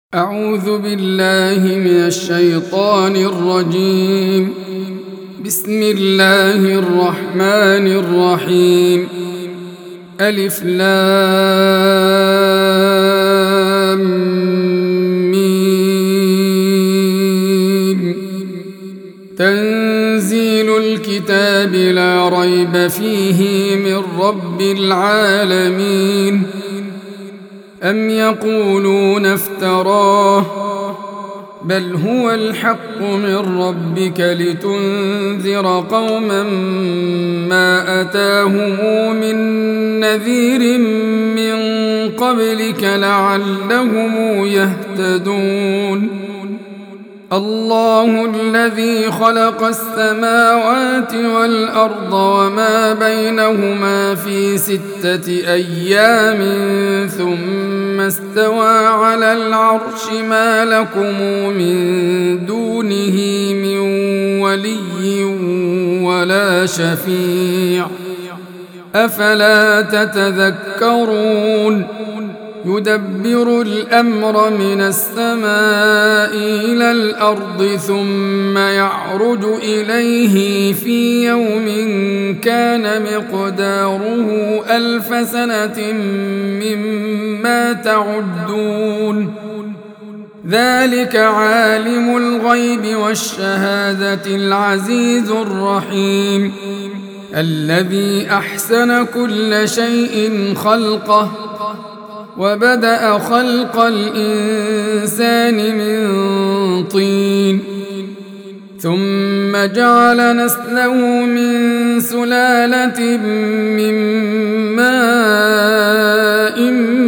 أعوذ بالله من الشيطان الرجيم. بسم الله الرحمن الرحيم. ألف لام ميم. تنزيل الكتاب لا ريب فيه من رب العالمين. أم يقولون افتراه بل هو الحق من ربك لتنذر قوما ما أتاهم من نذير من قبلك لعلهم يهتدون. الله الذي خلق السماوات والأرض وما بينهما في 6 أيام ثم استوى على العرش ما لكم من دونه من ولي ولا شفيع أفلا تتذكرون. يدبر الأمر من السماء إلى الأرض ثم يعرج إليه في يوم كان مقداره 1000 سنة مما تعدون. ذلك عالم الغيب والشهادة العزيز الرحيم الذي أحسن كل شيء خلقه وبدأ خلق الإنسان من طين ثم جعل نسله من سلالة من ماء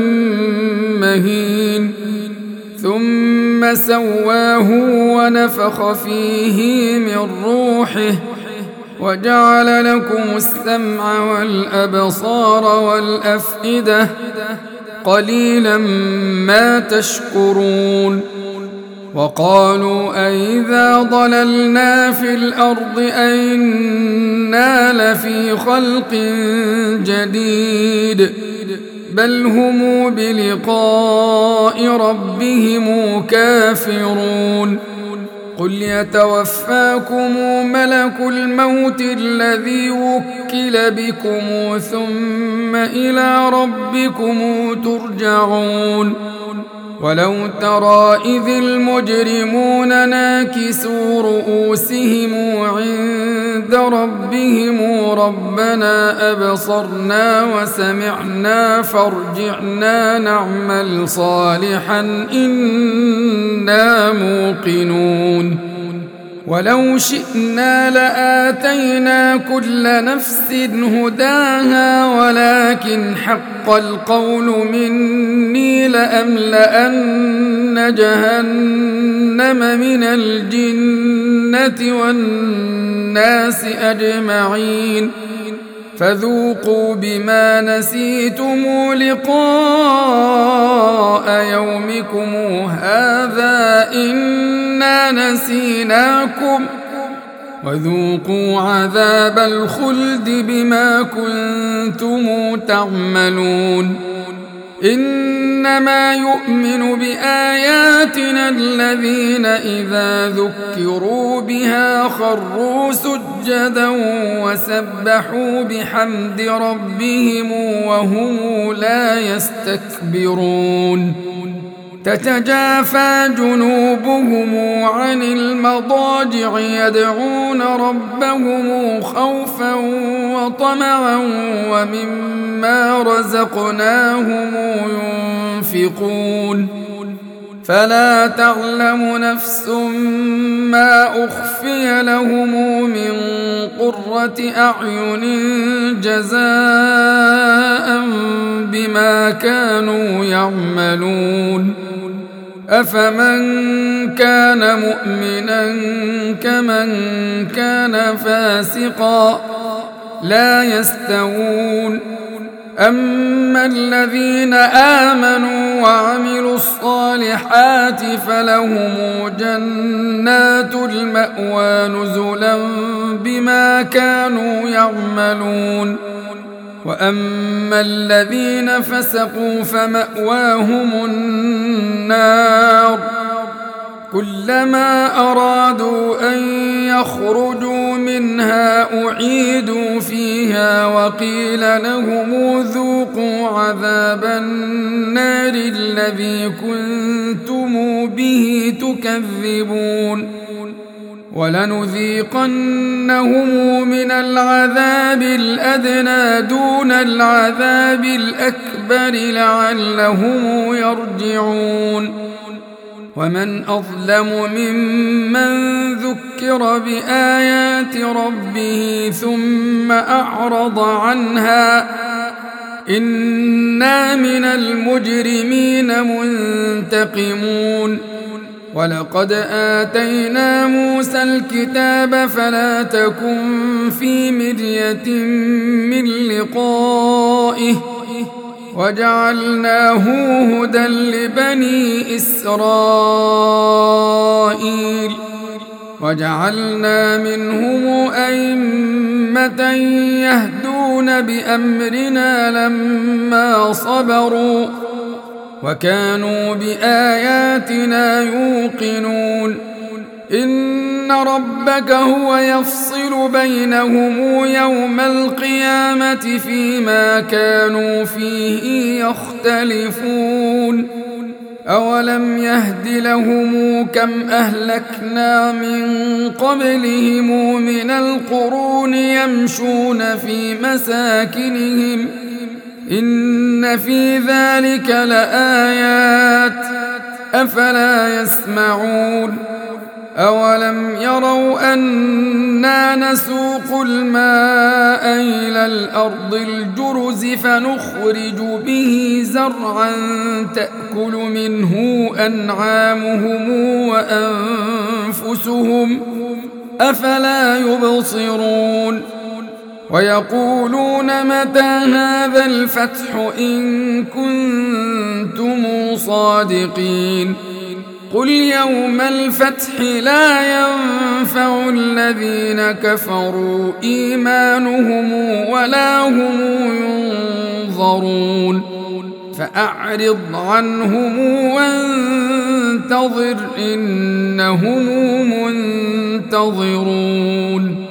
مهين ثم سواه ونفخ فيه من روحه وجعل لكم السمع والأبصار والأفئدة قليلا ما تشكرون. وقالوا أئذا ضللنا في الأرض أئنا لفي خلق جديد بل هم بلقاء ربهم كافرون. قل يتوفاكم ملك الموت الذي وكل بكم ثم إلى ربكم ترجعون. ولو ترى إذ المجرمون ناكسوا رؤوسهم عند ربهم ربنا أبصرنا وسمعنا فارجعنا نعمل صالحا إنا موقنون. ولو شئنا لآتينا كل نفس هداها ولكن حق القول مني لأملأن جهنم من الجنة والناس أجمعين فذوقوا بما نسيتم لقاء يومكم هذا إنا نسيناكم وذوقوا عذاب الخلد بما كنتم تعملون. إنما يؤمن بآياتنا الذين إذا ذكروا بها خروا سجدا وسبحوا بحمد ربهم وهم لا يستكبرون. تتجافى جنوبهم عن المضاجع يدعون ربهم خوفا وطمعا ومما رزقناهم ينفقون. فلا تعلم نفس ما أخفي لهم من قرة أعين جزاء بما كانوا يعملون. أفمن كان مؤمنا كمن كان فاسقا لا يستوون. أما الذين آمنوا وعملوا الصالحات فلهم جنات المأوى نزلا بما كانوا يعملون. وأما الذين فسقوا فمأواهم النار كلما أرادوا أن يخرجوا منها أعيدوا فيها وقيل لهم ذوقوا عذاب النار الذي كنتم به تكذبون ولنذيقنهم من العذاب الأدنى دون العذاب الأكبر لعلهم يرجعون ومن أظلم ممن ذكر بآيات ربه ثم أعرض عنها إنا من المجرمين منتقمون ولقد آتينا موسى الكتاب فلا تكن في مرية من لقائه وجعلناه هدى لبني إسرائيل وجعلنا منهم أئمة يهدون بأمرنا لما صبروا وكانوا بآياتنا يوقنون إن ربك هو يفصل بينهم يوم القيامة فيما كانوا فيه يختلفون أولم يهد لهم كم أهلكنا من قبلهم من القرون يمشون في مساكنهم إن في ذلك لآيات أفلا يسمعون أولم يروا أنا نسوق الماء إلى الأرض الجرز فنخرج به زرعا تأكل منه أنعامهم وأنفسهم أفلا يبصرون ويقولون متى هذا الفتح إن كنتم صادقين قل يوم الفتح لا ينفع الذين كفروا إيمانهم ولا هم ينظرون فأعرض عنهم وانتظر إنهم منتظرون